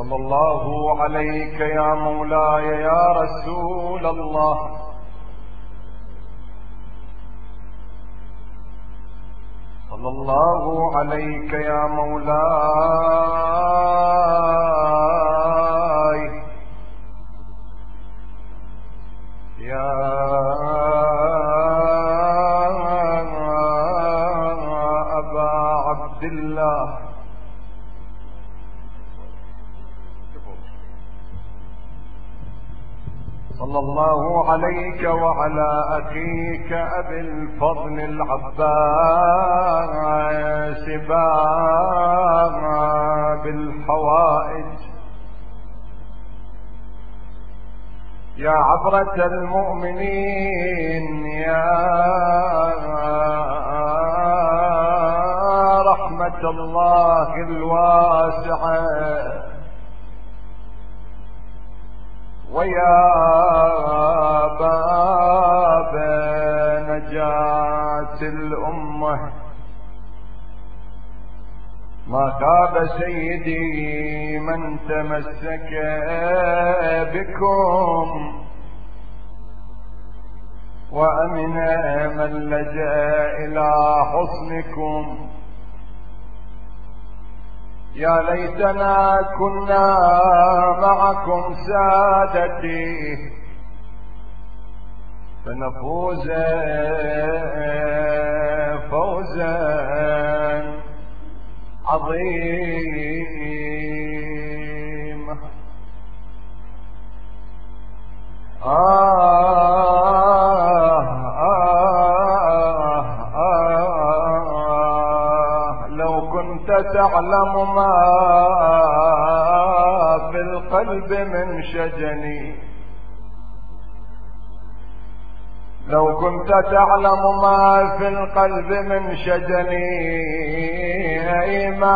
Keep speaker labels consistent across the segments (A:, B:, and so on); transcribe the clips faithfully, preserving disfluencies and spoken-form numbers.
A: صلى الله عليك يا مولاي يا رسول الله. صلى الله عليك يا مولاي يا أبا عبد الله. صلى الله عليك وعلى أخيك أبي الفضل العباس باب الحوائج يا عبرة المؤمنين يا رحمة الله الواسعة ويا باب نجاة الأمة. ما خاب سيدي من تمسك بكم وأمن من لجأ إلى حصنكم. يا ليتنا كنا معكم سادتي فنفوز فوزا عظيما. آه آه آه لو كنت تعلم ما في القلب من شجني، لو كنت تعلم ما في القلب من شجني، أي ما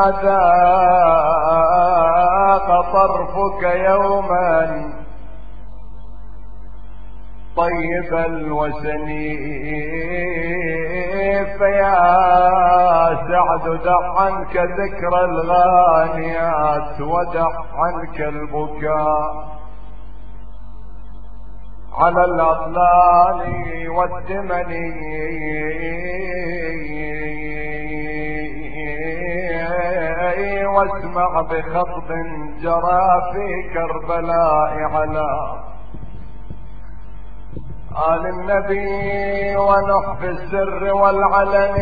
A: ذاق طرفك يوما طيب الوسن. فيا سعد دع عنك ذكر الغانيات ودع عنك البكاء على الأطلال والدمن، واسمع بخطب جرى في كربلاء على آل النبي ونح في السر والعلن.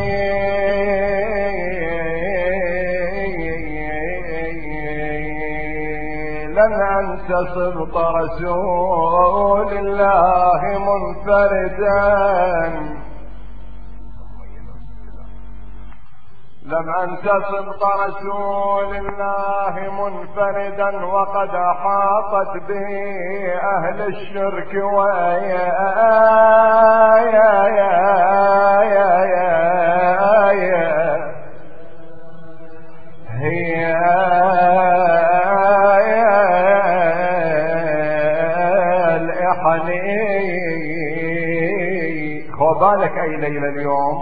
A: لن أنسى سبط رسول الله منفردا، لم أنسى سبط رسول الله منفردا وقد أحاطت به أهل الشرك ويا يا يا يا يا هي الإحني. خبالك أي ليلة اليوم.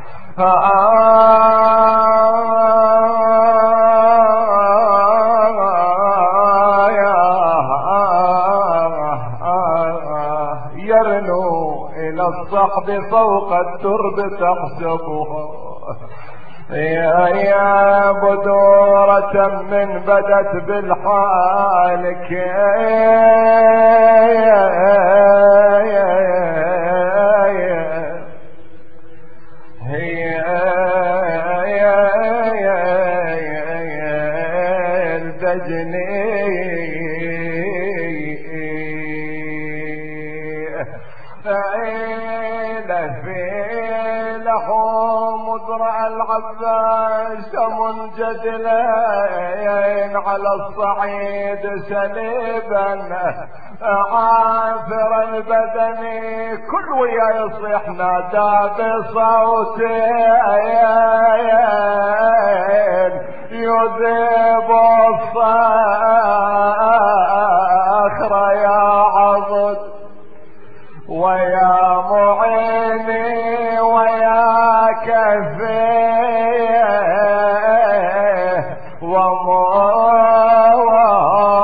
A: يرنو إلى الصحب فوق الترب تحسبها يا يا بدورة من بدت بالحالك يا يا يا هي يا يا يا الدجني في لحوم مزرع العباس منجدلين على الصعيد سليبا عافر البدن كل ويا يصيح نادى بصوتين يذيب الصخر يا عضد ويا معيني ويا كفيه ومو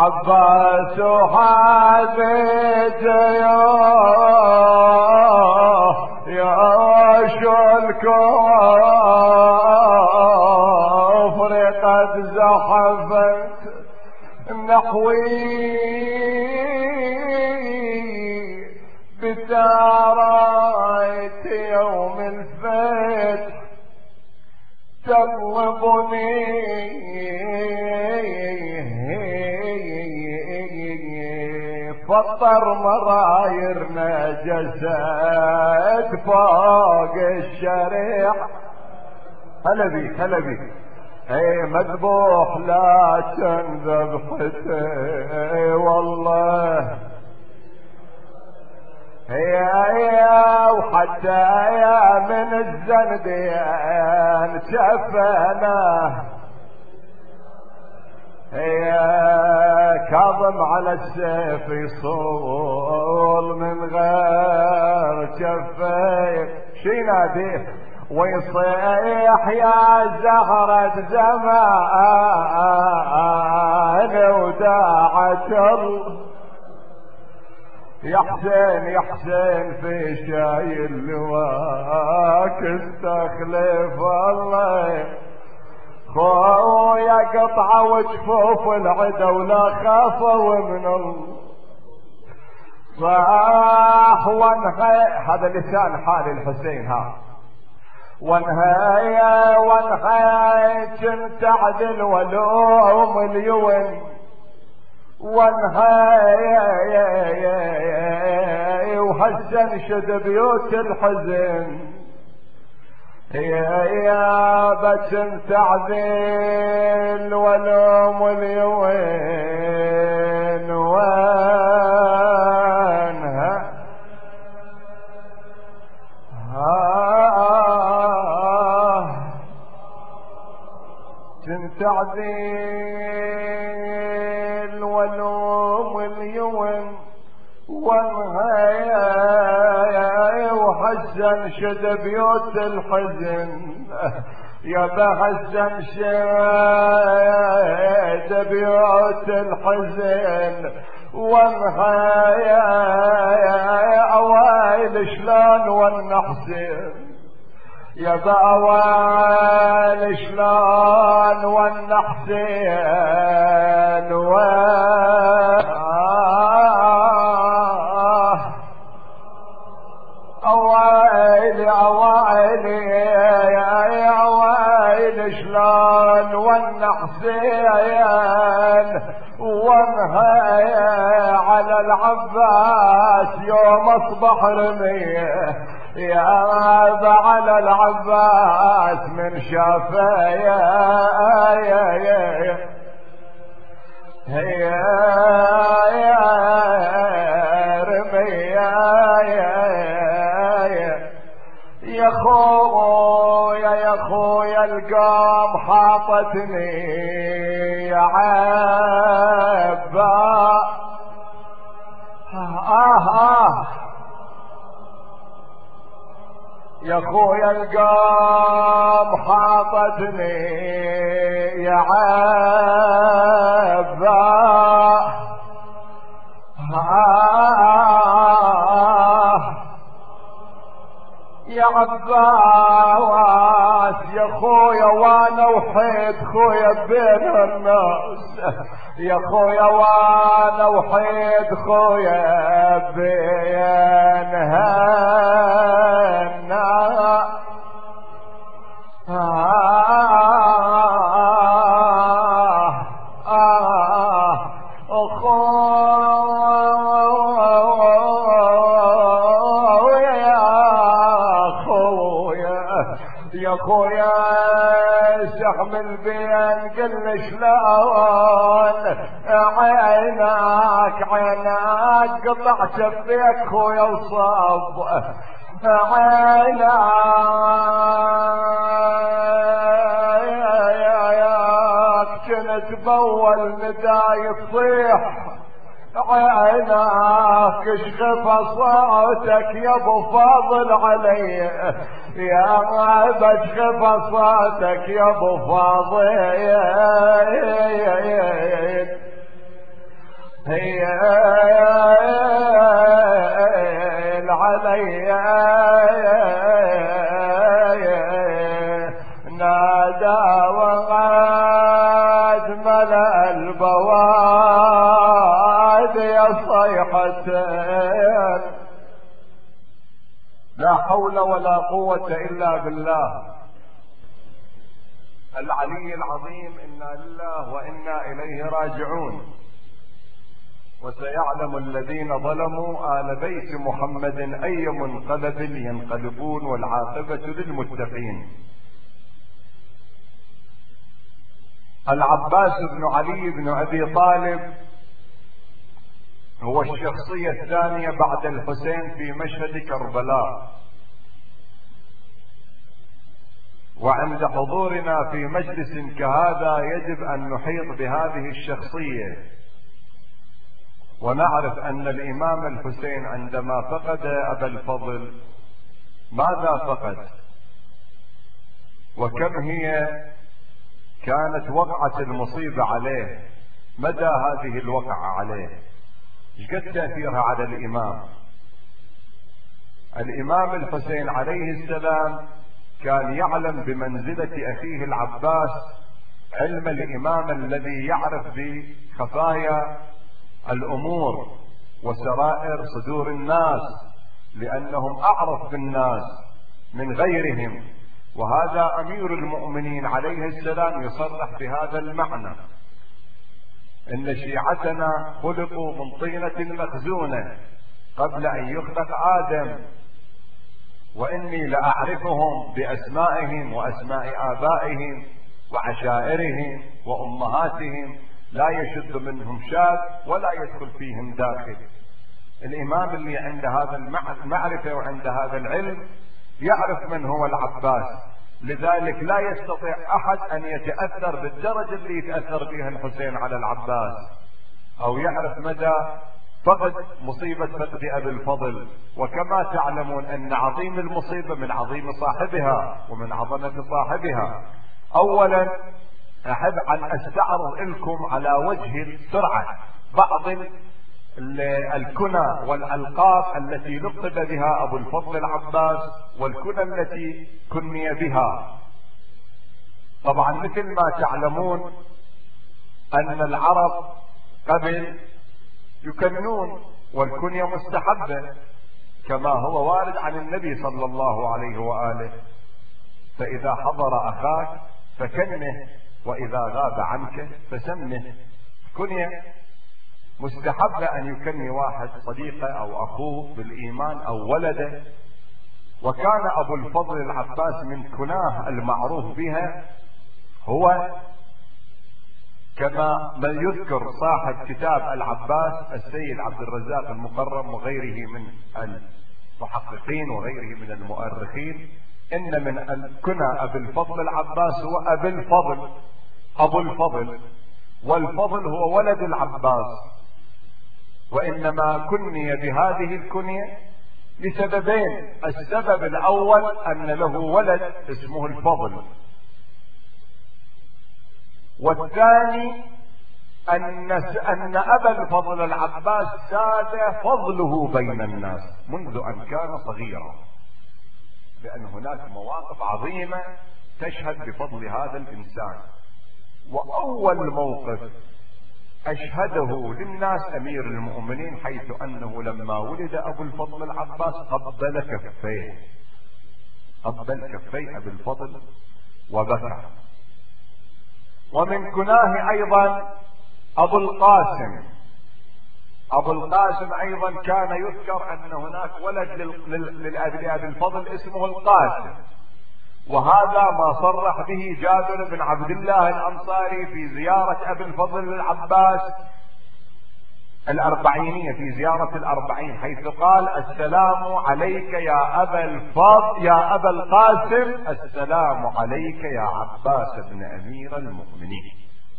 A: عباس وحادث يا شو الكفر قد زحفت نحوي بتاريت يوم الفتح تطلبني فطر مرايرنا جسد فوق الشريع. هلا بيك هلا بيك. اي مذبوح لكن ذبحته والله هي هي وحتى يا من الزندين شفنا هي كاظم على السيف يصول من غير شفيف شي ناديه ويصيح يا زهرة زمان وداعت الله يا حسين يا حسين في شايل لواك استخلف الله خويا قطعة وجفوف العدا ولا خافوا من الله صاح وانهي هذا لسان حال الحسين ها وانهي وانهي كنت عدل ولوم اليوم وانهي وهسه انشد بيوت الحزن يا يا بس انت عدل ولوم اليوم وانها كنت عدل ولوم اليوم وانهاي وحزن شد بيوت الحزن يا بحزن شد بيوت الحزن وانهاي اوائل شلون والنحسن يا بأوان شلون والنحسين و اوائل اوائل يا اوائل شلون والنحسين وانهي على العباس يوم اصبح رميه يا على العباس من شافيه يا يا هي يا رمي يا خويا يا خويا القام حاطتني يا عبا آه آه يا خويا القام حاطتني يا عبا آه يا عباس يا خويا وانا وحيد خويا بين الناس يا خويا وانا وحيد خويا بينها يا خويا سهم البين قل شلون عينك عينك قطع شفيك خويا وصاب عينك كنت بول نداي تصيح عيناك اشخف صوتك يا ابو فاضل علي يا غاب اشخف صوتك يا ابو فاضل هي العلي نادى وقد ملأ البواد يا صيحتين. لا حول ولا قوة إلا بالله العلي العظيم. إنا لله وإنا إليه راجعون. وسيعلم الذين ظلموا آل بيت محمد أي منقلب ينقلبون والعاقبة للمتقين. العباس بن علي بن أبي طالب هو الشخصية الثانية بعد الحسين في مشهد كربلاء. وعند حضورنا في مجلس كهذا يجب أن نحيط بهذه الشخصية ونعرف أن الإمام الحسين عندما فقد أبا الفضل ماذا فقد، وكم هي كانت وقعة المصيبة عليه، مدى هذه الوقعة عليه، ايش قد تأثيرها على الإمام. الإمام الحسين عليه السلام كان يعلم بمنزلة أخيه العباس علم الإمام الذي يعرف بخفايا الأمور وسرائر صدور الناس، لأنهم أعرف بالناس من غيرهم. وهذا أمير المؤمنين عليه السلام يصرح بهذا المعنى: إن شيعتنا خلقوا من طينة مخزونة قبل أن يخلق آدم، وإني لأعرفهم بأسمائهم وأسماء آبائهم وعشائرهم وأمهاتهم، لا يشد منهم شاذ ولا يدخل فيهم داخل. الإمام اللي عند هذا المعرفة وعند هذا العلم يعرف من هو العباس، لذلك لا يستطيع أحد أن يتأثر بالدرجة اللي يتأثر بها الحسين على العباس، أو يعرف مدى فقد مصيبة فقد أبي الفضل. وكما تعلمون أن عظيم المصيبة من عظيم صاحبها ومن عظمة صاحبها. أولا أحب أن أستعرض لكم على وجه السرعة بعض الكنى والألقاب التي لقب بها أبو الفضل العباس والكنى التي كني بها. طبعا مثل ما تعلمون أن العرب قبل يكنون والكنية مستحبة كما هو وارد عن النبي صلى الله عليه وآله. فإذا حضر أخاك فكنه، وإذا غاب عنك فسمه. كنية مستحبة أن يكني واحد صديقه أو أخوه بالإيمان أو ولده. وكان أبو الفضل العباس من كناه المعروف بها هو كما من يذكر صاحب كتاب العباس السيد عبد الرزاق المكرم وغيره من المحققين وغيره من المؤرخين، إن من الكنى أبي الفضل العباس هو أبي الفضل، أبو الفضل، والفضل هو ولد العباس. وإنما كني بهذه الكنية لسببين: السبب الأول أن له ولد اسمه الفضل، والثاني أن أن أبا الفضل العباس ساد فضله بين الناس منذ أن كان صغيرا، لأن هناك مواقف عظيمة تشهد بفضل هذا الإنسان. وأول موقف أشهده للناس أمير المؤمنين، حيث أنه لما ولد أبو الفضل العباس قبل كفيه، قبل كفيه أبي الفضل وبكى. ومن كناه أيضا أبو القاسم. أبو القاسم أيضا كان يذكر أن هناك ولد لأبي الفضل اسمه القاسم، وهذا ما صرح به جابر بن عبد الله الأنصاري في زيارة أبي الفضل العباس الأربعينية، في زيارة الأربعين، حيث قال: السلام عليك يا أبا الفضل يا أبا القاسم، السلام عليك يا عباس بن أمير المؤمنين.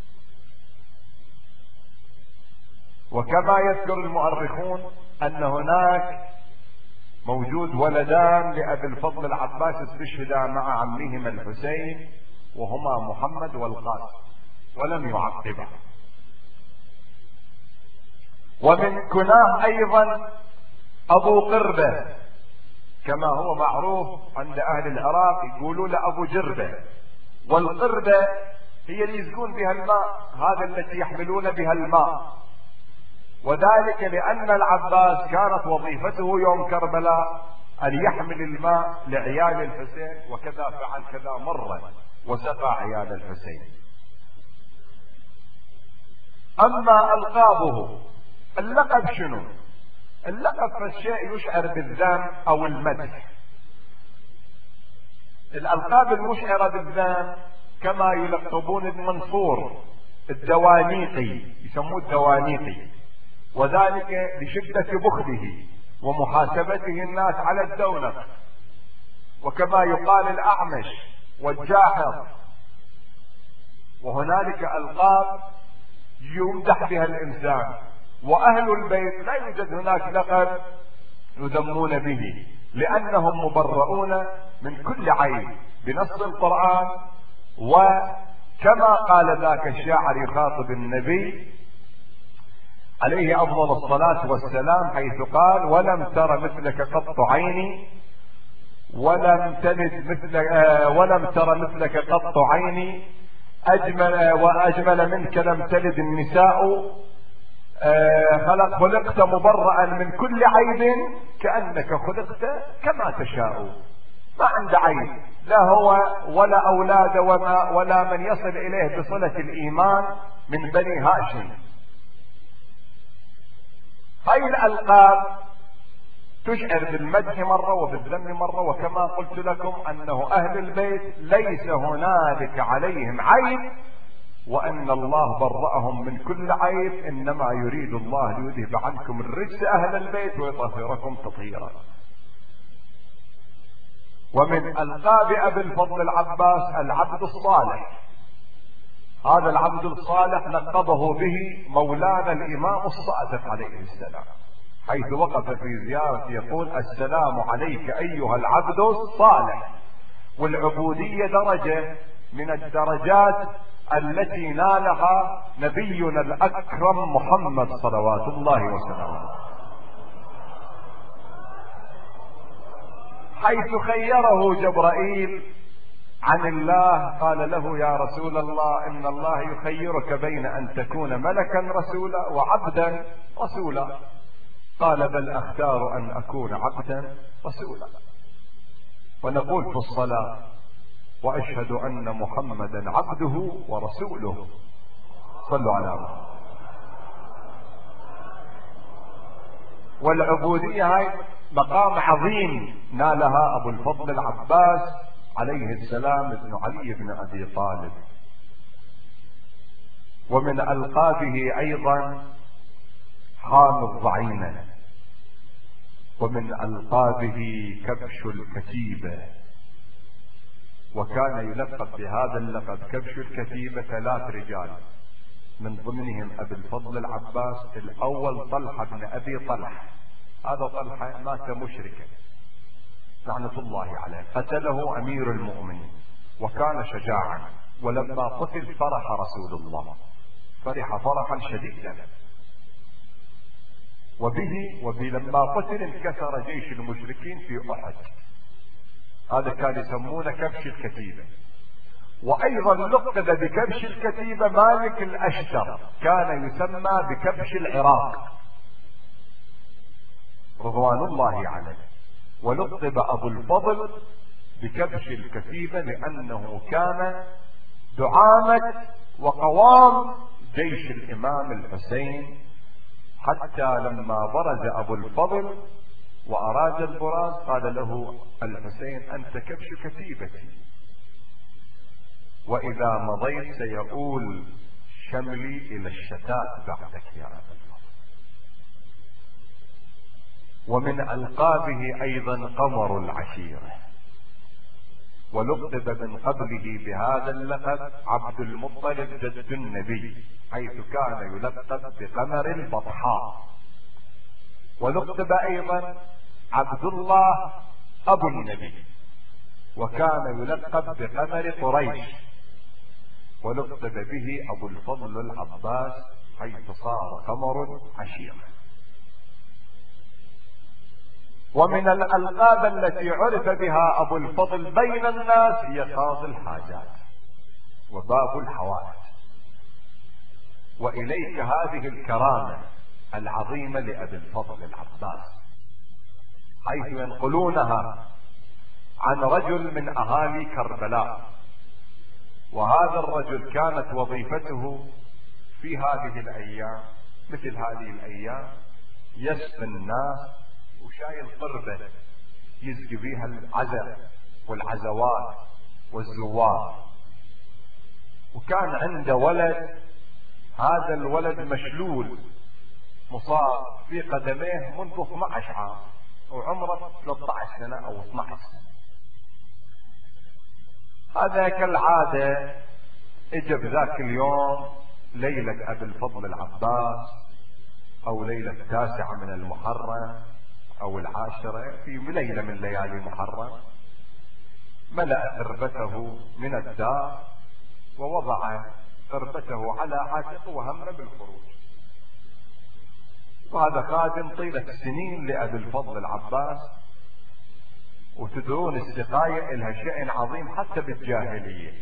A: وكما يذكر المؤرخون أن هناك موجود ولدان لأبي الفضل العباس استشهدا مع عمهما الحسين، وهما محمد والقاسم، ولم يعقبا. ومن كناه أيضا أبو قربة، كما هو معروف عند أهل العراق يقولوا له أبو جربة. والقربة هي اللي يسقون بها الماء، هذا التي يحملون بها الماء، وذلك لأن العباس كانت وظيفته يوم كربلاء أن يحمل الماء لعيال الحسين، وكذا فعل كذا مرة وسقى عيال الحسين. أما ألقابه، اللقب شنو؟ اللقب فالشيء يشعر بالذم أو المدح. الألقاب المشعرة بالذم كما يلقبون المنصور الدوانيقي، يسموه الدوانيقي، وذلك لشدة بخله ومحاسبته الناس على الدونق. وكما يقال الأعمش والجاحظ. وهنالك ألقاب يمدح بها الإنسان. وأهل البيت لا يوجد هناك لقب يذمون به، لأنهم مبرؤون من كل عيب بنص القرآن. وكما قال ذاك الشاعر يخاطب النبي عليه أفضل الصلاة والسلام حيث قال: ولم تر مثلك قط عيني ولم تلد مثل ولم تر مثلك قط عيني أجمل وأجمل منك لم تلد النساء، خلق خلقت مبرأ من كل عيب كأنك خلقت كما تشاء. ما عنده عيب، لا هو ولا أولاد وما ولا من يصل إليه بصلة الإيمان من بني هاشم. هاي الألقاب تشعر بالمدح مرة وبالذم مرة. وكما قلت لكم أنه أهل البيت ليس هنالك عليهم عيب، وأن الله برأهم من كل عيب، إنما يريد الله ليذهب عنكم الرجس أهل البيت ويطهركم تطهيرا. ومن ألقاب أبي الفضل العباس العبد الصالح. هذا العبد الصالح لقبه به مولانا الإمام الصادق عليه السلام، حيث وقف في زيارة يقول: السلام عليك أيها العبد الصالح. والعبودية درجة من الدرجات التي نالها نبينا الأكرم محمد صلوات الله وسلامه، حيث خيره جبرائيل عن الله، قال له: يا رسول الله إن الله يخيرك بين أن تكون ملكا رسولا وعبدا رسولا. قال: بل أختار أن أكون عبدا رسولا. ونقول في الصلاة: وأشهد أن محمدا عبده ورسوله. صلوا على محمد. والعبودية هاي مقام عظيم نالها أبو الفضل العباس عليه السلام ابن علي بن أبي طالب. ومن ألقابه أيضا حامي الضعينة. ومن ألقابه كبش الكتيبة. وكان يلقب بهذا اللقب كبش الكتيبة ثلاث رجال، من ضمنهم أبي الفضل العباس. الأول طلحة بن أبي طلحة. هذا طلحة مات مشركا لعنة الله عليه، قتله أمير المؤمنين وكان شجاعا. ولما قتل فرح رسول الله، فرح فرحا شديدا. وبه ولما قتل انكسر جيش المشركين في أحد. هذا كان يسمونه كبش الكتيبة. وأيضا لقب بكبش الكتيبة مالك الأشتر، كان يسمى بكبش العراق رضوان الله عليه. ولقب أبو الفضل بكبش الكتيبة لأنه كان دعامة وقوام جيش الإمام الحسين، حتى لما برز أبو الفضل وأراد البراز قال له الحسين: أنت كبش كتيبتي، وإذا مضيت سيؤول شملي إلى الشتات بعدك يا أبا الفضل. ومن ألقابه أيضا قمر العشيرة. ولقب من قبله بهذا اللقب عبد المطلب جد النبي، حيث كان يلقب بقمر البطحاء. ولقب أيضا عبد الله أبو النبي، وكان يلقب بقمر قريش. ولقب به أبو الفضل العباس حيث صار قمر عشيرا. ومن الألقاب التي عرف بها أبو الفضل بين الناس هي قاضي الحاجات وباب الحوائج. وإليك هذه الكرامة العظيمة لأبي الفضل العباس، حيث ينقلونها عن رجل من أهالي كربلاء، وهذا الرجل كانت وظيفته في هذه الأيام مثل هذه الأيام يسقي الناس وشايل قربة يسقي بها العزا والعزوات والزوار. وكان عنده ولد، هذا الولد مشلول مصاب في قدميه منذ اثني عشر عام وعمره ثلاثة عشر سنة أو اثني عشر سنة. هذا كالعادة اجى بذاك اليوم ليلة أبي الفضل العباس أو ليلة التاسعة من المحرم أو العاشرة، في ليلة من ليالي محرم، ملأ قربته من الدار ووضع قربته على عاتقه وهم بالخروج. وهذا خادم طيلة السنين لأبي الفضل العباس، وتدرون السقاية لها شأن عظيم حتى بالجاهلية،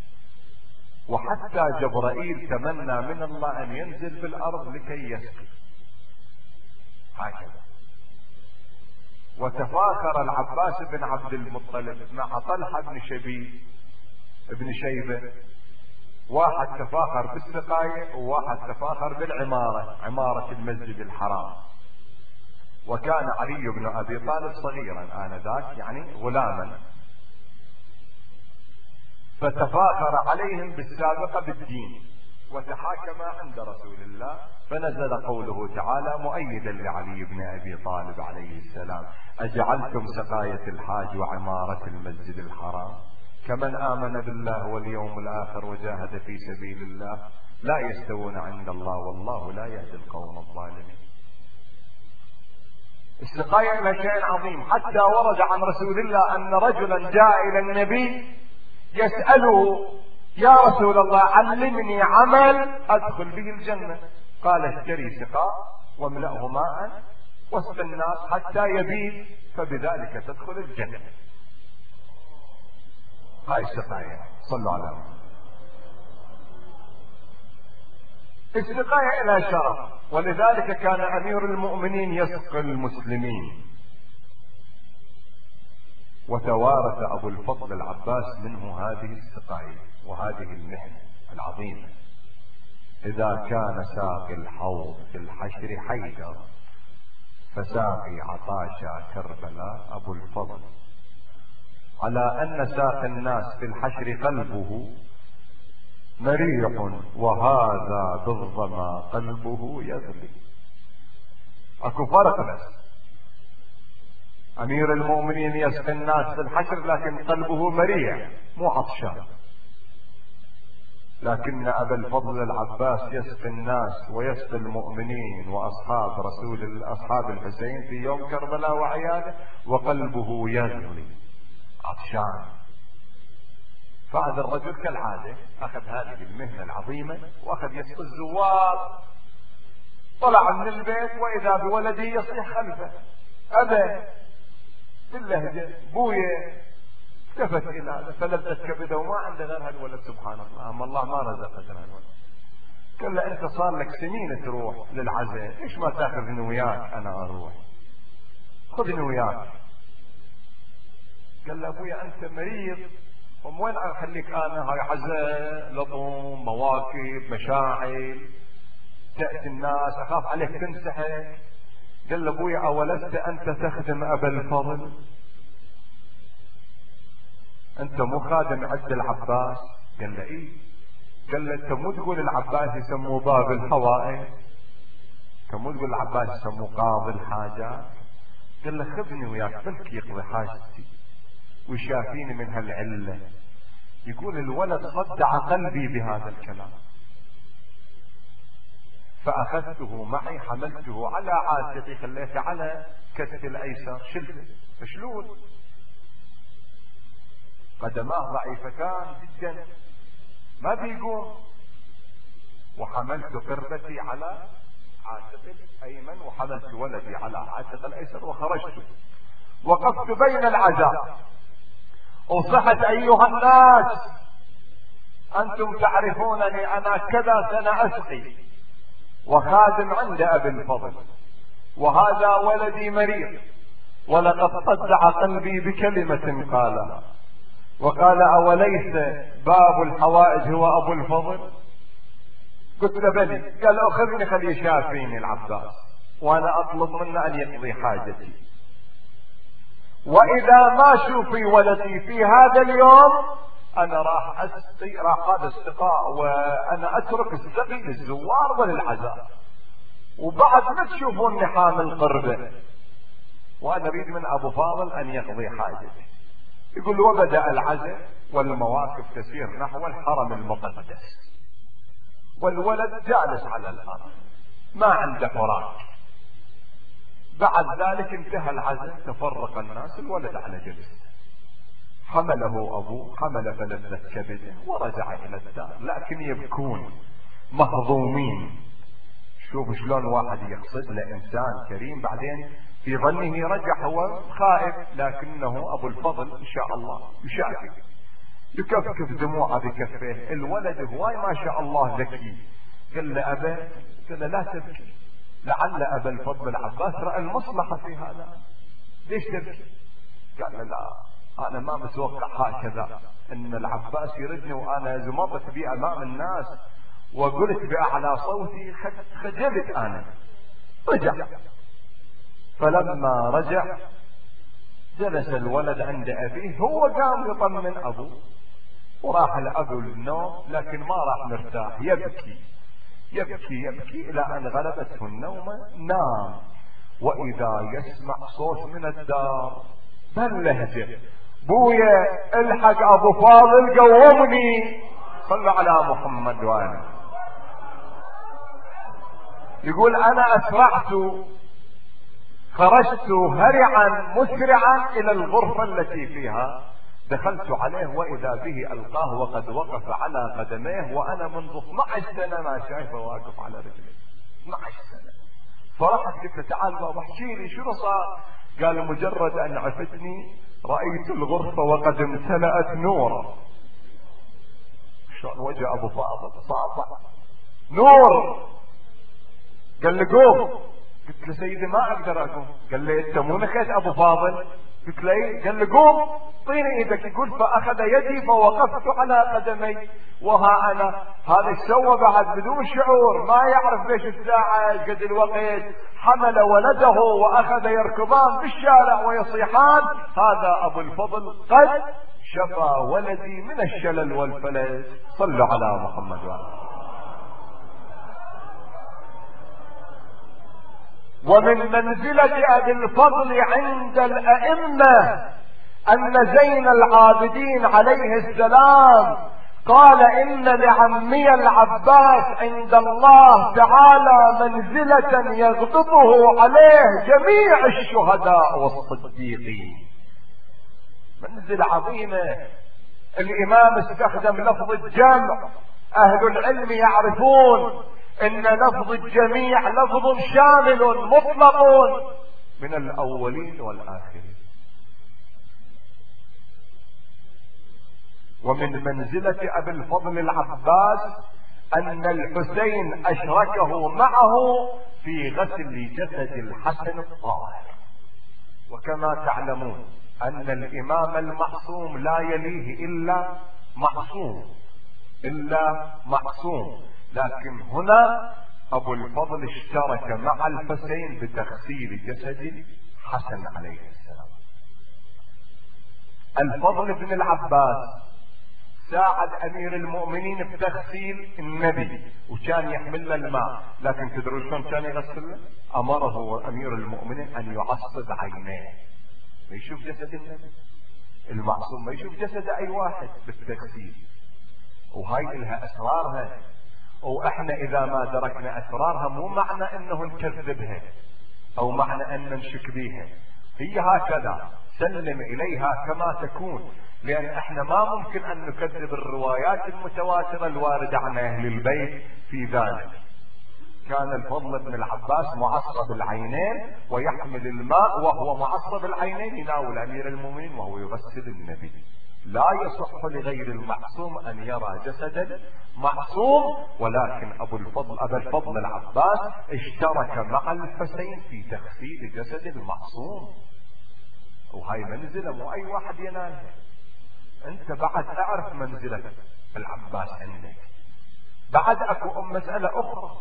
A: وحتى جبرائيل تمنى من الله أن ينزل بالأرض لكي يسقي هكذا. وتفاخر العباس بن عبد المطلب مع طلحة بن شبيب ابن شيبة، واحد تفاخر بالسقاية وواحد تفاخر بالعمارة، عمارة المسجد الحرام. وكان علي بن أبي طالب صغيرا آنذاك، يعني غلاما، فتفاخر عليهم بالسابقة بالدين وتحاكم عند رسول الله، فنزل قوله تعالى مؤيدا لعلي بن أبي طالب عليه السلام: أجعلتم سقاية الحاج وعمارة المسجد الحرام كمن آمن بالله واليوم الآخر وجاهد في سبيل الله لا يستوون عند الله والله لا يهدي القوم الظالمين. السقاية لها شيء عظيم، حتى ورد عن رسول الله أن رجلا جاء إلى النبي يسأله: يا رسول الله علمني عمل أدخل به الجنة. قال: اشتري سقاء واملأه ماء واسق الناس حتى يبيد فبذلك تدخل الجنة. هاي السقاية. صلوا على محمد. السقاية إلى شرف، ولذلك كان أمير المؤمنين يسقي المسلمين. وتوارث أبو الفضل العباس منه هذه السقاية وهذه المهنة العظيمة. إذا كان ساقي الحوض في الحشر حيدر فساقي عطاشا كربلاء أبو الفضل، على أن ساقي الناس في الحشر قلبه مريح وهذا بالظما قلبه يغلي. اكو فرق، بس امير المؤمنين يسقي الناس في الحشر لكن قلبه مريح مو عطشان. لكن ابا الفضل العباس يسقي الناس ويسقي المؤمنين واصحاب رسول اصحاب الحسين في يوم كربلاء وعياده وقلبه يغلي عطشان. فهذا الرجل كالعادة أخذ هذه المهنة العظيمة وأخذ يسقي الزوار. طلع من البيت وإذا بولده يصيح خلفه: أبا، باللهجة: بويا. التفت إلى هذا فلبت كبده وما عنده غير هالولد. سبحان الله، أما الله ما رزقك هالولد. قال له: أنت صار لك سنين تروح للعزاء، ليش ما تأخذني وياك؟ أنا أروح، خذني وياك. قال له: أبويا أنت مريض، ومن وين اخليك انا؟ هاي عزاء، لطم، مواكب، مشاعل، تأتي الناس، اخاف عليك تنسحق. قال له: ابويا اولست انت تخدم ابا الفضل؟ انت مو خادم عبد العباس؟ قال له: ايه. قال له: انت مو تقول العباس يسموه باب الحوائج؟ انت مو تقول العباس يسموه قاضي الحاجات؟ قال له: خذني وياك بلكي يقضي حاجتي ويشافيني من هالعلة. يقول الولد صدع قلبي بهذا الكلام، فأخذته معي حملته على عاتقي، خليته على كتفي الأيسر، شلته مشلول، قدماه ضعيفتان جدا ما بيقوم. وحملت قربتي على عاتق الايمن وحملت ولدي على عاتق الايسر وخرجت، وقفت بين العزاء وصحت ايها الناس انتم تعرفونني انا كذا سنة اسقي وخادم عند ابي الفضل، وهذا ولدي مريض، ولقد صدع قلبي بكلمة قالها، وقال اوليس باب الحوائج هو ابو الفضل؟ قلت له بلي. قال اخذني خلي يشافيني العباس وانا اطلب منه ان يقضي حاجتي، واذا ما شوفي ولدي في هذا اليوم انا راح اسقي، راح هذا السقاء وانا اترك السقي للزوار وللعزاء، وبعد ما تشوفوني حامل قربه، وانا اريد من ابو فاضل ان يقضي حاجتي. يقول وبدأ العزاء والمواقف تسير نحو الحرم المقدس، والولد جالس على الارض ما عنده فراغ. بعد ذلك انتهى العزاء، تفرق الناس، الولد على جلسه، حمله ابوه، حمل فلذت كبده ورجع الى الدار، لكن يبكون مهضومين. شوف شلون واحد يقصد له انسان كريم بعدين في ظنه رجع هو خائف، لكنه ابو الفضل ان شاء الله يشافي. يكفكف دموعه بكفيه، الولد هواي ما شاء الله ذكي. قال له ابا، قال له لا تبكي، لعل ابا الفضل العباس راى المصلحه في هذا، ليش تبكي؟ قال له لا، انا ما متوقع هكذا ان العباس يردني وانا زمطت بي امام الناس وقلت باعلى صوتي، خجلت انا. رجع، فلما رجع جلس الولد عند ابيه، هو قام يطمن ابوه وراح الابو للنوم، لكن ما راح مرتاح، يبكي يبكي يبكي الى ان غلبته النومه، نام. واذا يسمع صوت من الدار بل لهجه، بويا الحق ابو فاضل قومني، صلوا على محمد وآله. يقول انا اسرعت، خرجت هرعا مسرعا الى الغرفة التي فيها، دخلت عليه واذا به القاه وقد وقف على قدميه، وانا منذ اثني عشر سنة ما شايفه واقف على رجليه، اثني عشر سنة. فرحت قلت له تعال بابا احكي لي شنو صار؟ قال مجرد ان عفتني رأيت الغرفة وقد امتلأت نورا. شلون وجه ابو فاضل صعب نور. قال لي قوم. قلت له سيدي ما اقدر اقوم. قال لي انت مو نخيت ابو فاضل؟ قلت له ايه. قال لي قوم طيني ايدك. يقول فاخذ يدي فوقفت على قدمي، وها انا هذا ايش سوى بعد بدون شعور، ما يعرف ليش الساعه قد الوقت، حمل ولده واخذ يركضان بالشارع ويصيحان هذا ابو الفضل قد شفى ولدي من الشلل والفلس. صلوا على محمد وآله. ومن منزلة أبي الفضل عند الأئمة أن زين العابدين عليه السلام قال إن لعمي العباس عند الله تعالى منزلة يغضبه عليه جميع الشهداء والصديقين. منزلة عظيمة. الإمام استخدم لفظ الجمع، أهل العلم يعرفون ان لفظ الجميع لفظ شامل مطلق من الاولين والاخرين. ومن منزلة ابي الفضل العباس ان الحسين اشركه معه في غسل جسد الحسن الطاهر. وكما تعلمون ان الامام المعصوم لا يليه الا معصوم الا معصوم، لكن هنا ابو الفضل اشترك مع الحسين بتغسيل جسد حسن عليه السلام. الفضل بن العباس ساعد امير المؤمنين بتغسيل النبي وكان يحمل له الماء، لكن تدرون شلون كان يغسله؟ امره امير المؤمنين ان يعصب عينيه ما يشوف جسد النبي المعصوم، ما يشوف جسد اي واحد بالتغسيل. وهاي لها اسرارها، واحنا اذا ما دركنا اسرارها مو معنى انه نكذبها او معنى ان نشك بيها، هي هكذا، سلم إليها كما تكون، لأن احنا ما ممكن أن نكذب الروايات المتواترة الواردة عن أهل البيت في ذلك. كان الفضل بن العباس معصب العينين ويحمل الماء وهو معصب العينين يناول أمير المؤمنين وهو يغسل النبي. لا يصح لغير المعصوم أن يرى جسدا معصوم، ولكن أبو الفضل أبا الفضل العباس اشترك مع الحسين في تغسيل جسد المعصوم، وهاي منزلة مو أي واحد ينالها. أنت بعد أعرف منزلة العباس عندك. بعد أكو أم مسألة أخرى،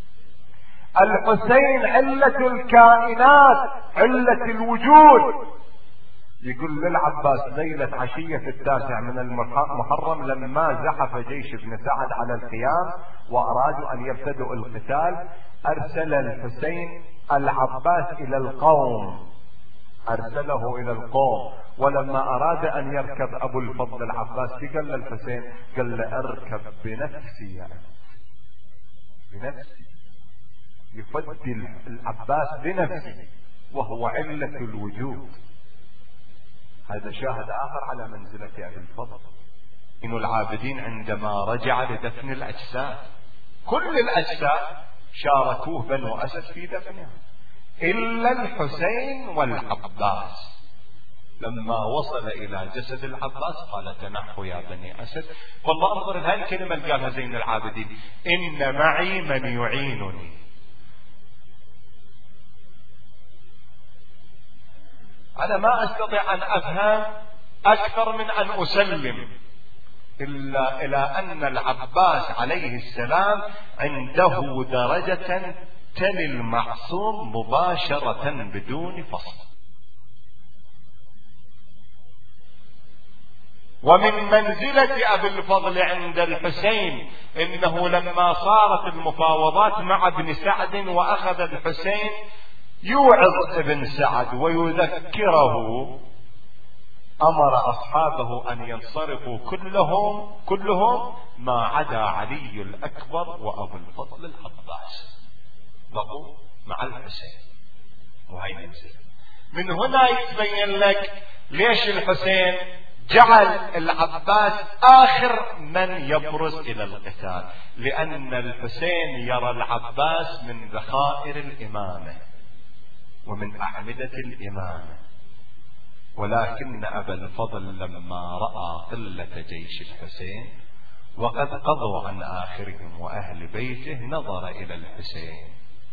A: الحسين علة الكائنات، علة الوجود. يقول للعباس ليلة عشية التاسع من المحرم لما زحف جيش ابن سعد على الخيام وأرادوا أن يبتدئوا القتال، أرسل الحسين العباس إلى القوم، أرسله إلى القوم. ولما أراد أن يركب أبو الفضل العباس قال للحسين، قال له أركب بنفسي يعني بنفسي، يفضل العباس بنفسه وهو علة الوجود. هذا شاهد آخر على منزلة أبي الفضل. إن العابدين عندما رجع لدفن الأجساد كل الأجساد شاركوه بنو أسد في دفنها إلا الحسين والعباس. لما وصل إلى جسد العباس قال تنحوا يا بني أسد. والله انظر هذه الكلمة اللي قالها زين العابدين، إن معي من يعينني. أنا ما أستطيع أن أفهم أكثر من أن أسلم إلا إلى أن العباس عليه السلام عنده درجة تلي المعصوم مباشرة بدون فصل. ومن منزلة أبي الفضل عند الحسين إنه لما صارت المفاوضات مع ابن سعد وأخذ الحسين يوعظ ابن سعد ويذكره، أمر أصحابه أن ينصرفوا كلهم كلهم ما عدا علي الأكبر وأبو الفضل العباس، بقوا مع الحسين. وهي منزلة. من هنا يتبين لك ليش الحسين جعل العباس آخر من يبرز إلى القتال، لأن الحسين يرى العباس من ذخائر الإمامة ومن أعمدة الإمامة. ولكن أبا الفضل لما رأى قلة جيش الحسين وقد قضوا عن آخرهم وأهل بيته نظر إلى الحسين.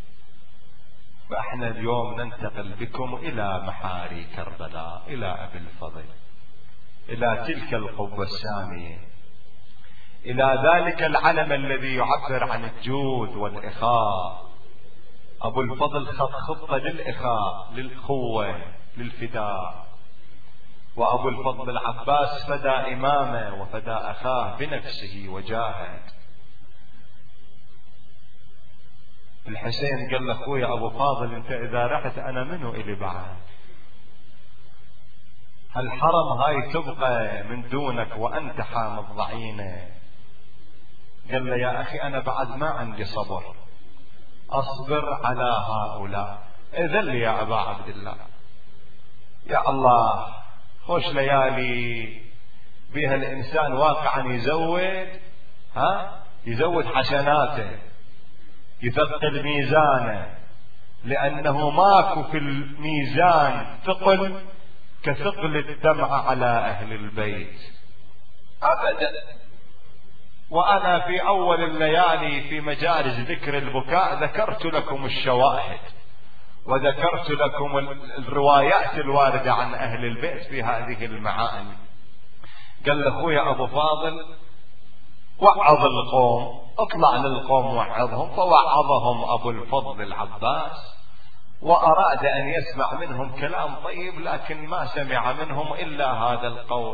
A: فإحنا اليوم ننتقل بكم إلى محاري كربلاء، إلى أبي الفضل، إلى تلك القوة السامية، إلى ذلك العلم الذي يعبر عن الجود والإخاء. أبو الفضل خط خطة للإخاء، للقوة، للفداء. وأبو الفضل العباس فدى إمامه وفدى أخاه بنفسه وجاهد. الحسين قال له أخويا أبو فاضل أنت إذا رحت أنا منو إلي بعد؟ هالحرم هاي تبقى من دونك وأنت حامض ضعينة. قال له يا أخي أنا بعد ما عندي صبر، أصبر على هؤلاء. إذن لي يا أبا عبد الله، يا الله خوش ليالي بها الإنسان واقعا يزود ها يزود حسناته، يثقل ميزانه، لأنه ماكو في الميزان ثقل كثقل الدمع على أهل البيت أبدا. وأنا في أول الليالي في مجالس ذكر البكاء ذكرت لكم الشواهد وذكرت لكم الروايات الواردة عن أهل البيت في هذه المعاني. قال أخويا أبو فاضل وعظ القوم، اطلع للقوم وعظهم. فوعظهم أبو الفضل العباس وأراد أن يسمع منهم كلام طيب، لكن ما سمع منهم إلا هذا القول: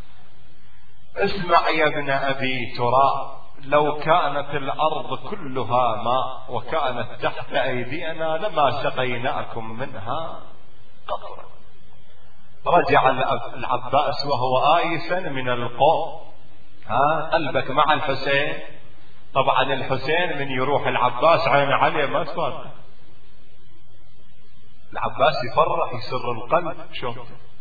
A: اسمع يا ابن أبي تراب، لو كانت الأرض كلها ماء وكانت تحت أيدينا لما سقيناكم منها قطرا. رجع العباس وهو آيسا من القوم. ها قلبك مع الحسين. طبعا الحسين من يروح العباس عين عليه ما صار، العباس يفرح يسر القلب. شوف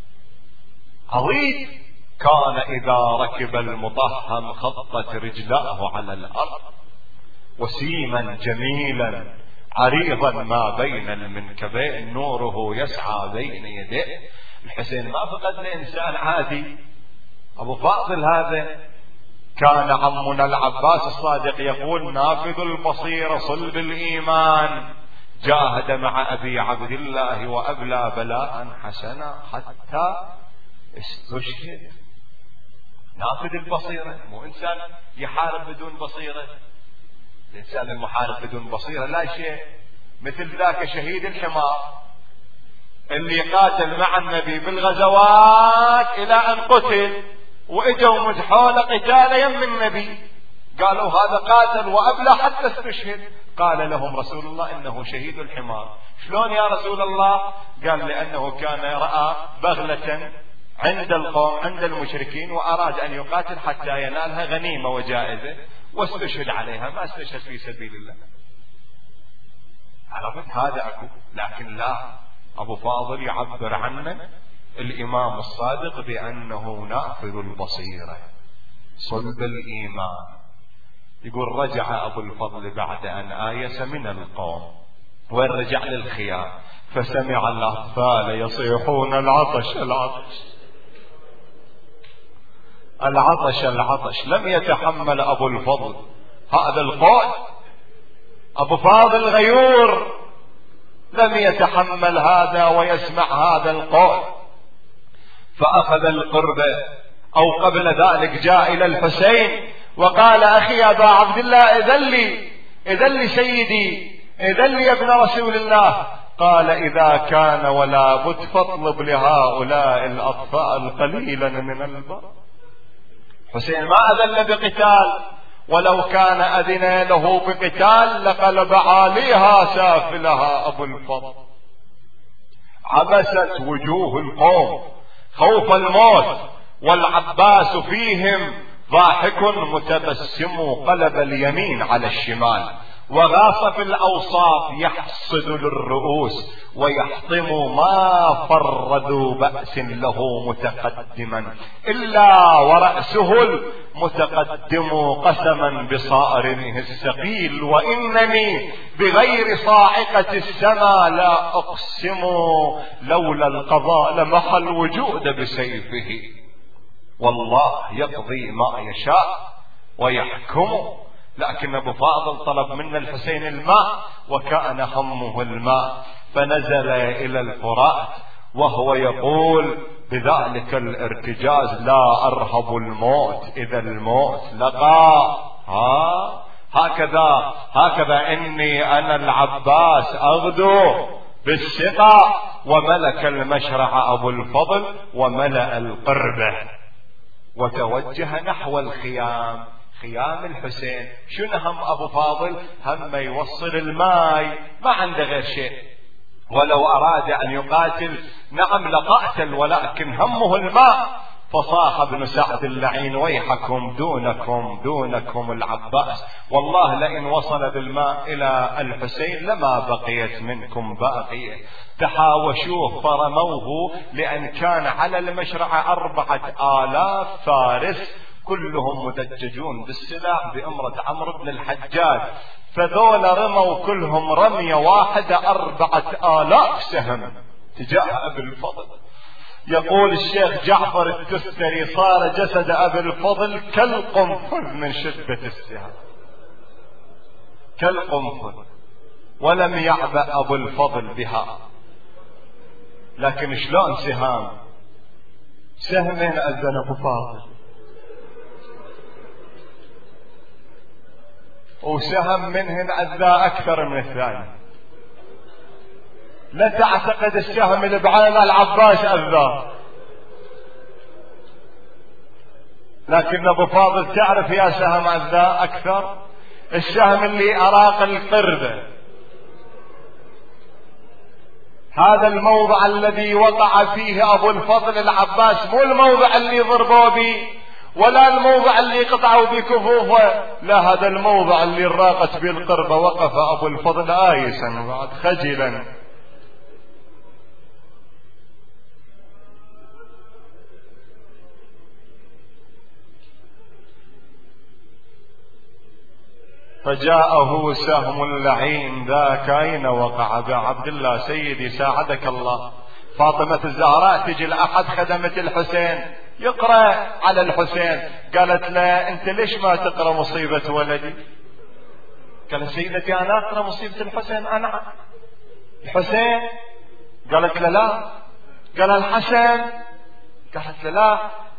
A: عظيم، كان إذا ركب المطهم خطت رجلاه على الأرض، وسيما جميلا عريضا ما بين المنكبين، نوره يسعى بين يديه. الحسين ما فقد لإنسان عادي، أبو فاضل هذا. كان عمنا العباس الصادق يقول: نافذ البصير صلب الإيمان، جاهد مع أبي عبد الله وأبلى بلاء حسنا حتى استشهد. نافذ البصيرة، مو إنسان يحارب بدون بصيرة. الإنسان المحارب بدون بصيرة لا شيء. مثل ذاك شهيد الحمار اللي قاتل مع النبي بالغزوات إلى أن قتل، وإجوا مزحول قتال يم النبي، قالوا هذا قاتل وأبلى حتى استشهد. قال لهم رسول الله: إنه شهيد الحمار. شلون يا رسول الله؟ قال: لأنه كان رأى بغلة عند القوم عند المشركين وأراد أن يقاتل حتى ينالها غنيمة وجائزة، واستشهد عليها، ما استشهد في سبيل الله. عرفت هذا أكو. لكن لا، أبو فاضل يعبر عنه الإمام الصادق بأنه نافذ البصيرة صلب الإيمان. يقول: رجع أبو الفضل بعد أن آيس من القوم، وين رجع للخيام، فسمع الأطفال يصيحون: العطش العطش العطش العطش. لم يتحمل أبو الفضل هذا القول. أبو فاضل غيور، لم يتحمل هذا ويسمع هذا القول، فأخذ القربة، أو قبل ذلك جاء إلى الحسين وقال: أخي أبا عبد الله، إذن لي إذن لي سيدي، إذن لي يا ابن رسول الله. قال: إذا كان ولا بد فاطلب لهؤلاء الأطفال قليلا من الماء. حسين ما أذن بقتال، ولو كان أذن له بقتال لقلب عاليها سافلها أبو الفضل. عبست وجوه القوم خوف الموت، والعباس فيهم ضاحك متبسم، قلب اليمين على الشمال، وغاص في الأوصاف يحصد للرؤوس، ويحطم ما فردوا بأس له متقدما، إلا ورأسه المتقدم قسما بصائرمه الثقيل، وإنني بغير صاعقة السماء لا أقسم، لولا القضاء لمحى الوجود بسيفه. والله يقضي ما يشاء ويحكم. لكن أبو فاضل طلب من الحسين الماء، وكان همه الماء، فنزل إلى الفرات وهو يقول بذلك الارتجاز: لا أرهب الموت إذا الموت لقى. ها هكذا هكذا إني أنا العباس أغدو بالثقة. وملك المشرع أبو الفضل وملأ القربة، وتوجه نحو الخيام، خيام الحسين. شنو هم أبو فاضل؟ هم يوصل الماء، ما عنده غير شيء. ولو أراد أن يقاتل نعم لقاتل، ولكن همه الماء. فصاح ابن سعد اللعين: ويحكم دونكم دونكم العباس، والله لئن وصل بالماء إلى الحسين لما بقيت منكم باقية. تحاوشوه فرموه، لأن كان على المشرع أربعة آلاف فارس كلهم مدججون بالسلاح بأمرة عمرو بن الحجاج، فذول رموا كلهم رمية واحدة أربعة آلاف سهم تجاه أبي الفضل. يقول الشيخ جعفر التستري: صار جسد أبي الفضل كالقنفذ من شدة السهام، كالقنفذ، ولم يعبأ أبو الفضل بها. لكن شلون سهام؟ سهمين أذن أبو فاضل، وسهم منهن أذى أكثر من الثاني. لا تعتقد السهم اللي بعين العباس أذى، لكن أبو فاضل تعرف يا سهم أذى أكثر؟ السهم اللي أراق القربة، هذا الموضع الذي وقع فيه أبو الفضل العباس، مو الموضع اللي ضربوا به، ولا الموضع اللي قطعوا بكفوفه، لا، هذا الموضع اللي راقت به القربة. وقف أبو الفضل آيسا بعد خجلا، فجاءه سهم اللعين ذاك أين وقع بعبد الله. سيدي ساعدك الله، فاطمة الزهراء تجي لأحد خدمة الحسين يقرأ على الحسين، قالت له أنت ليش ما تقرأ مصيبة ولدي؟ قال سيدتي أنا أقرأ مصيبة الحسين، أنا الحسين. قالت له لا. قال الحسن. قالت له لا.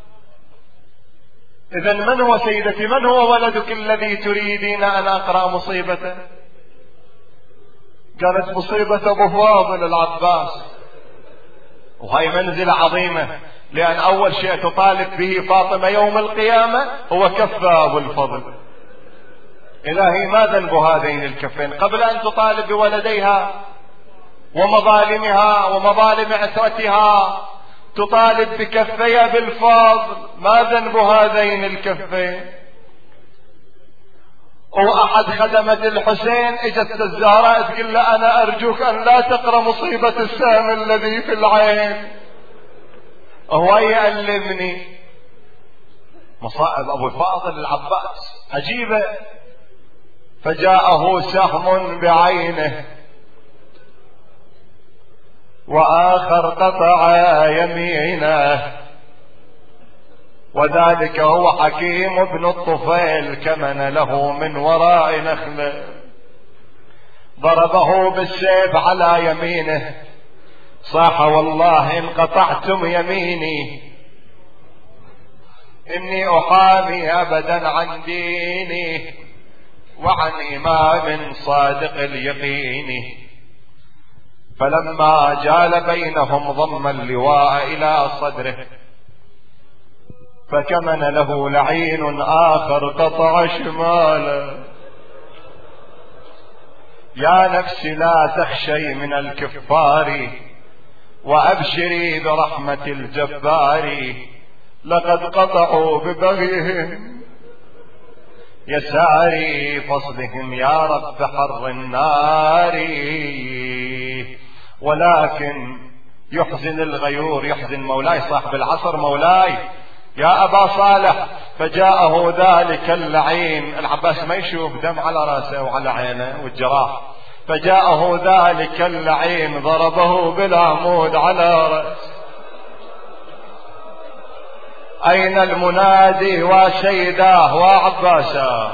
A: إذا من هو سيدتي، من هو ولدك الذي تريدين أن أقرأ مصيبته؟ قالت مصيبة أبو فاضل العباس. وهي منزلة عظيمة، لأن أول شيء تطالب به فاطمة يوم القيامة هو كف أبو الفضل. إلهي ما ذنب هذين الكفين قبل أن تطالب بولديها ومظالمها ومظالم عترتها، تطالب بكفي بالفضل، ما ذنب هذين الكفين؟ وأحد خدمة الحسين اجت الزهراء تقول له أنا أرجوك أن لا تقرأ مصيبة السهم الذي في العين. هو يألمني مصائب أبو الفاضل العباس عجيبة. فجاءه سهم بعينه وآخر قطع يمينه، وذلك هو حكيم بن الطفيل كمن له من وراء نخله، ضربه بالسيف على يمينه، صاح والله إن قطعتم يميني إني أحامي أبدا عن ديني وعن إمام صادق اليقين. فلما جال بينهم ضم اللواء إلى صدره، فكمن له لعين آخر قطع شماله. يا نفس لا تخشي من الكفار وأبشري برحمة الجبار، لقد قطعوا ببغيهم يساري فصلهم يا رب حر النار. ولكن يحزن الغيور، يحزن مولاي صاحب العصر، مولاي يا أبا صالح. فجاءه ذلك اللعين، العباس ما يشوف دم على رأسه وعلى عينه والجراح، فجاءه ذلك اللعين ضربه بالعمود على رأسه. أين المنادي وسيداه وعباسا؟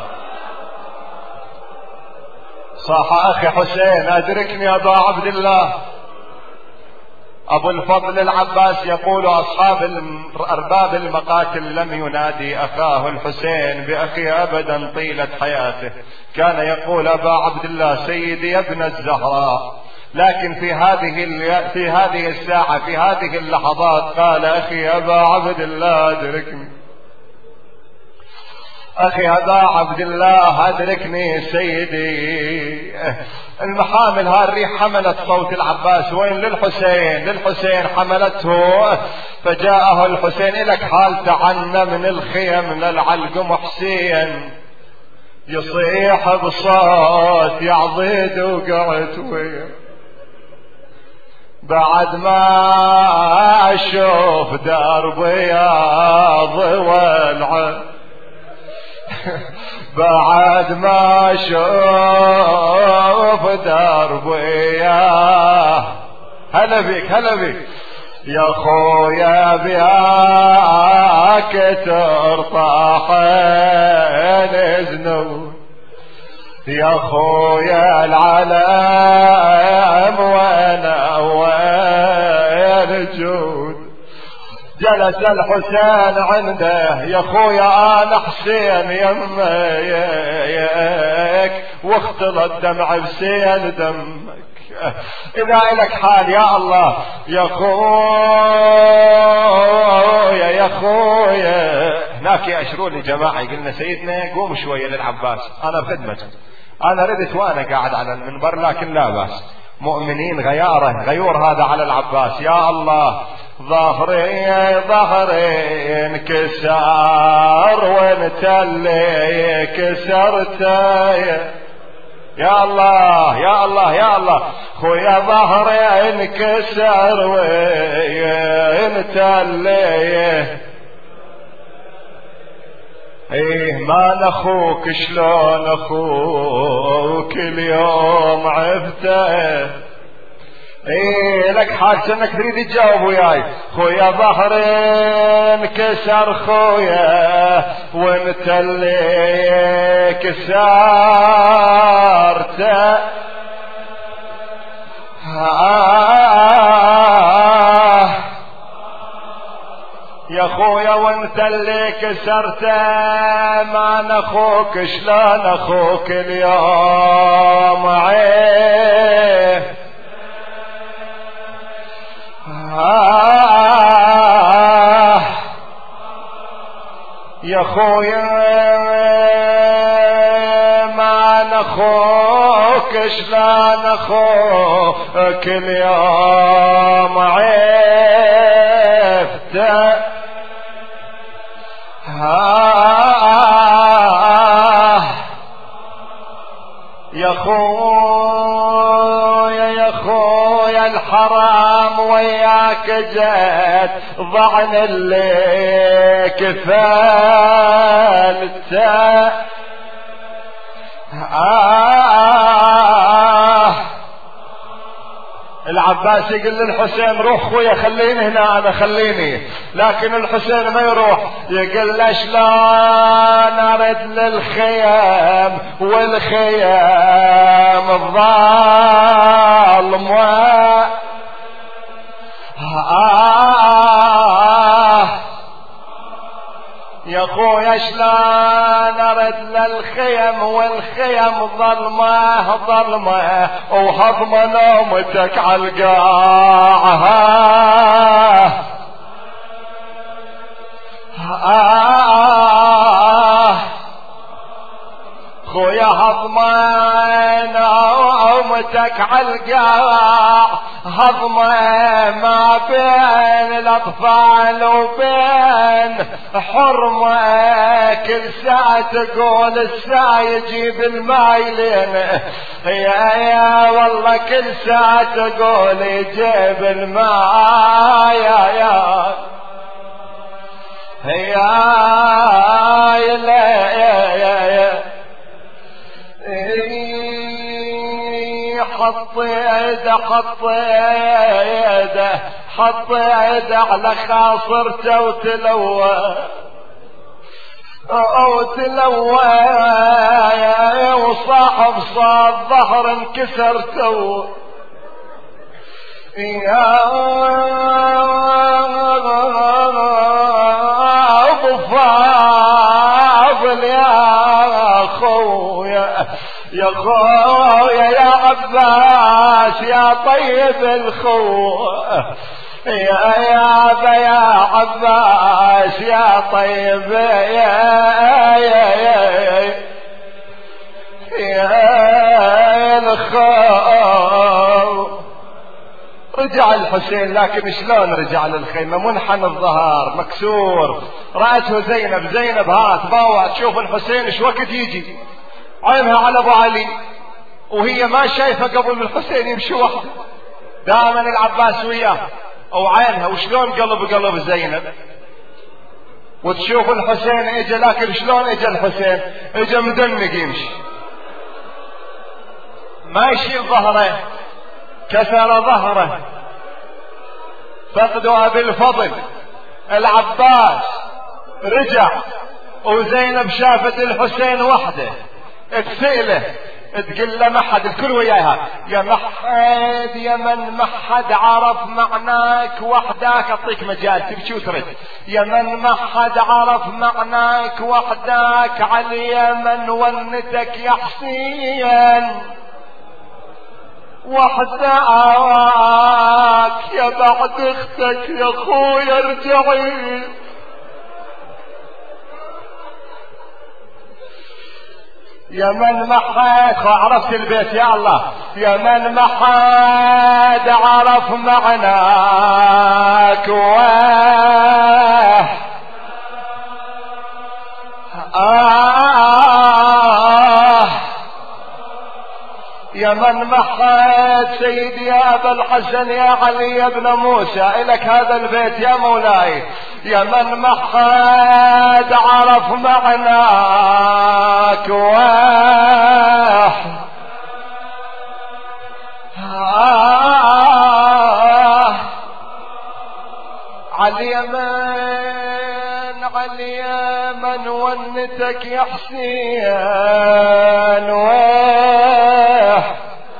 A: صاح أخي حسين أدركني يا أبا عبد الله. أبو الفضل العباس يقول أصحاب أرباب المقاتل لم ينادي أخاه الحسين بأخي أبدا طيلة حياته، كان يقول أبا عبد الله سيدي يا ابن الزهراء، لكن في هذه في هذه الساعة في هذه اللحظات قال أخي أبا عبد الله أدركني، أخي أبا عبد الله أدركني سيدي. المحامل هالريح حملت صوت العباس وين؟ للحسين، للحسين حملته. فجاءه الحسين إلك حال تعنا من الخيم للعلقم حسين، يصيح بصوت يعضيد وقعت ويا بعد ما أشوف دربي يا ضوى بعد ما اشوف دربي هلا بك هلا بك يا خويا بياك ترطاحين ذنوب يا خويا العالم وانا وين جود. جلس الحسين عنده يا خويا انا حسين يمك واختلط دمع بسيل دمك، اذا الك حال يا الله يا خويا يا خويا. هناك يأشرون لي جماعة يقولنا سيدنا قوم شوية للعباس انا بخدمتك. انا ردت وانا قاعد على المنبر لكن لا باس، مؤمنين غياره غيور هذا على العباس. يا الله ظهري ظهري انكسر وانت اللي كسرته يا الله يا الله يا الله. خويا ظهري انكسر وانت اللي ايه ما اخوك شلون اخوك اليوم عفته. ايه لك حاجة انك تريد تجاوب وياي. خويا ظهر انكسر خويا وانت اللي كسرته. آه يا خويا وانت اللي كسرته ما اخوك شلون اخوك اليوم عيب. آه يا خويا ما نخوك شلون اخوك اليوم عيبته. آه يا خويا يا خويا الحرام وياك جت ضعن اللي كفلته. آه العباس يقول للحسين روح خويا خليني هنا انا خليني، لكن الحسين ما يروح. يقول له شلون ارد للخيام والخيام الظالمة. آه يا خويا شلون ارد للخيم والخيم ظلمه ظلمه وهضمه نومتك عالقاعها. آه خويا هضمه نومتك عالقاع هضمه ما بين الاطفال وبين حرمه. كل ساعة تقول الساعة يجيب الماي لنا يا يا والله كل ساعة تقول يجيب الماي يا يا يا يا يا يا حط يده حط يده حط يده على خاصرته وتلوى وتلوى وصاحب صاد ظهر انكسر تو. يا ابو فاضل يا خويا يا خويا يا عباس يا طيب الخو يا يا يا عباس يا طيب يا يا يا يا الخو. رجع الحسين لكن شلون رجع للخيمة؟ منحنى الظهر مكسور. رأته زينب زينب هات باوع تشوف الحسين شو وقت يجي. عينها على ابو علي وهي ما شايفه قبل الحسين يمشي وحده. دائما العباس وياه وعينها وشلون قلب قلب زينب. وتشوف الحسين اجا لكن شلون اجا الحسين؟ اجا مدنق يمشي ما يشيل ظهره كسر ظهره. فقدوا ابي الفضل العباس رجع وزينب شافت الحسين وحده تسأله تقول له محد الكل وياها يا محد يا من محد عرف معناك وحداك. اعطيك مجال تبكي وترد. يا من محد عرف معناك وحداك على اليمن ونتك يا حسين وحداك يا بعد اختك يا خويا ارجعي. يا من محد عرفت البيت يا الله. يا من محد عرف معناك واه آه يا من محت سيدي يا أبا الحسن يا علي بن موسى إلك هذا البيت يا مولاي. يا من محت عرف معناك واحد آه على اليمن على اليمن ونتك يا حسين ويح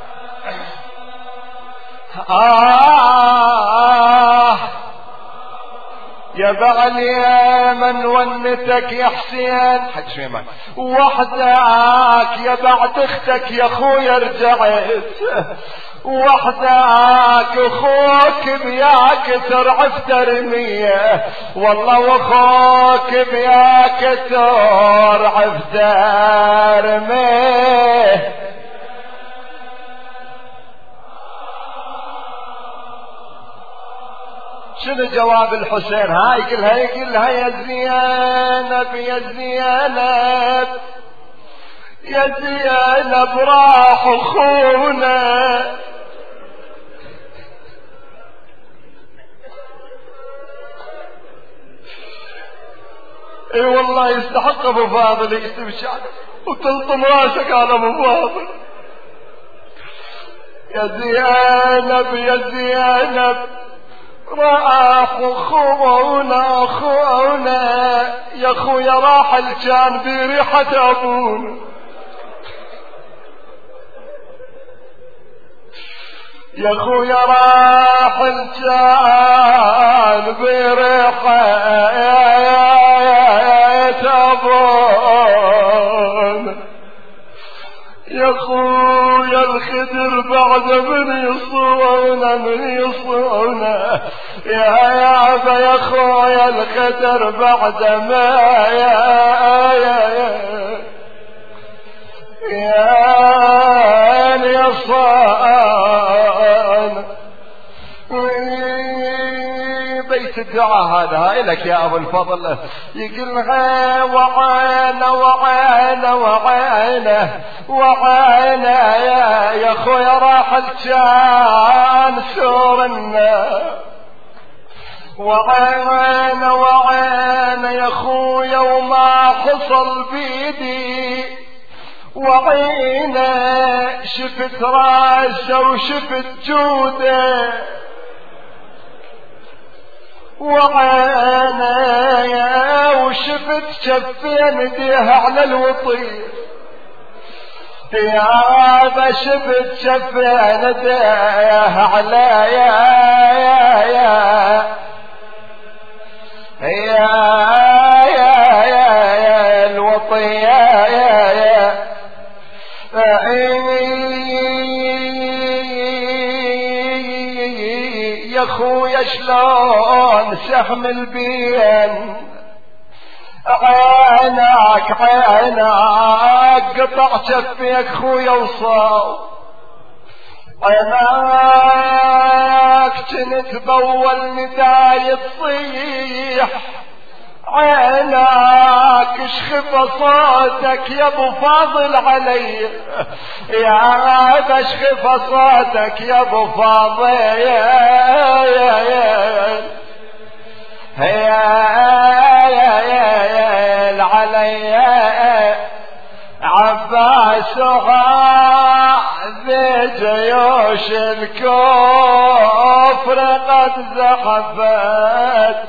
A: آه يا بعل اليمن ونتك يا حسين حد شوي معك وحدك يا بعد اختك يا خويا رجعت وحدك اخوك بياك ترعف ترميه والله واخوك بياك ترعف ترميه. شنو جواب الحسين؟ هاي كلها يقلها يا زينب يا زينب يا زينب راح اخونا اي والله يستحق ابو فاضل يكتب شعر وتلطم راسك على ابو فاضل. يا زينب يا زينب راح اخونا اخونا يا خويا راح الجان بريحة ابونا يا خويا راح الجان بريحة ابونا يا خويا الخدر بعد من يصونا من يصونا يا يا ابا يا خويا الخدر بعد ما يا يا يا يا صان بيت الدعاء هذا هاي لك يا ابو الفضل. يقولها وعينه وعينه وعينه وعينه يا يا خويا راح الجان سورنا وعينه وعينه يا خويا وما حصل بيدي وعينه شفت راسه وشفت جوده وعينه وشفت شفين ديها على الوطي يا ابا شفت شفين ديها على يا يا يا يا يا يا الوطي يا يا يا خويا شلون سهم البين عينك عينك قطع شفيك خويا وصاو عينك كنت بول نداية تصيح عينك اشخف صوتك يا ابو فاضل علي يا ابا اشخف صوتك يا ابو فاضل يا يا يا يا يا علي عباس ذي جيوش الكفر قد زحفت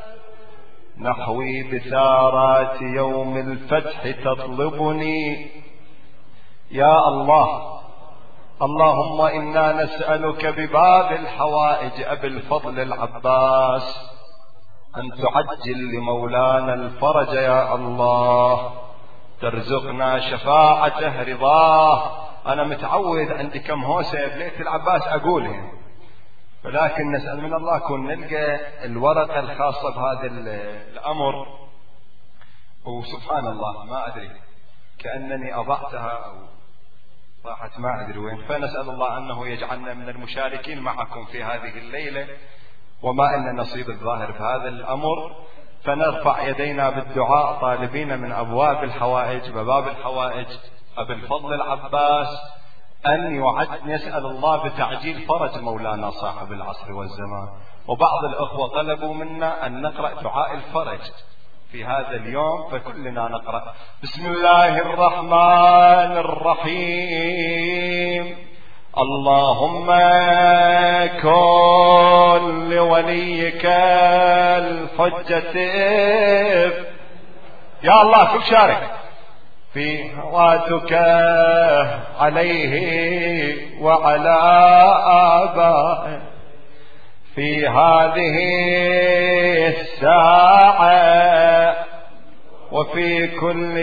A: نحوي بثارات يوم الفتح تطلبني يا الله. اللهم إنا نسألك بباب الحوائج أبي الفضل العباس أن تعجل لمولانا الفرج يا الله ترزقنا شفاعته رضاه. أنا متعود عندي كم هوسة بليت العباس أقولها ولكن نسأل من الله كون نلقى الورقة الخاصة بهذا الأمر وسبحان الله ما أدري كأنني أضعتها أو راحت ما أدري وين. فنسأل الله أنه يجعلنا من المشاركين معكم في هذه الليلة وما إن نصيب الظاهر في هذا الأمر. فنرفع يدينا بالدعاء طالبين من أبواب الحوائج بباب الحوائج أبي الفضل العباس أن يعد نسأل الله بتعجيل فرج مولانا صاحب العصر والزمان. وبعض الأخوة طلبوا منا أن نقرأ دعاء الفرج في هذا اليوم، فكلنا نقرأ بسم الله الرحمن الرحيم. اللهم كن لوليك الحجة يا الله كل شارك في هواتك عليه وعلى آبائه في هذه الساعة وفي كل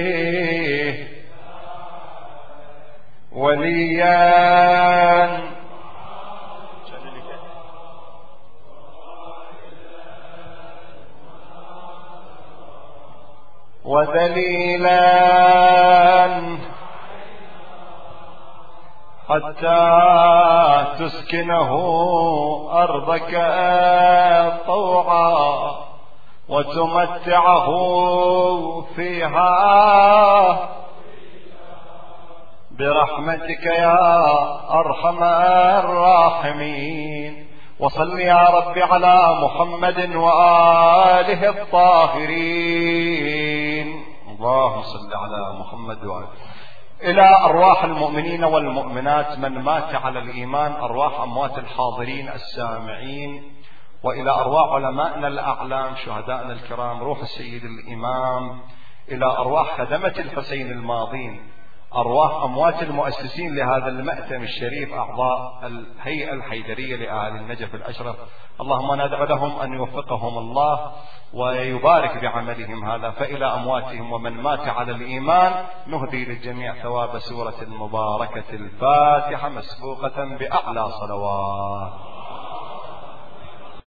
A: وليا وذليلا حتى تسكنه أرضك طوعا وتمتعه فيها برحمتك يا أرحم الراحمين. وصل يا رب على محمد وآله الطاهرين. اللهم صل على محمد وآله. إلى أرواح المؤمنين والمؤمنات من مات على الإيمان، أرواح أموات الحاضرين السامعين، وإلى أرواح علمائنا الأعلام شهدائنا الكرام، روح السيد الإمام، إلى أرواح خدمة الحسين الماضين، أرواح أموات المؤسسين لهذا المأتم الشريف، أعضاء الهيئة الحيدرية لأهل النجف الأشرف. اللهم ندعو لهم أن يوفقهم الله ويبارك بعملهم هذا. فإلى أمواتهم ومن مات على الإيمان نهدي للجميع ثواب سورة المباركة الفاتحة مسبوقة بأعلى صلوات.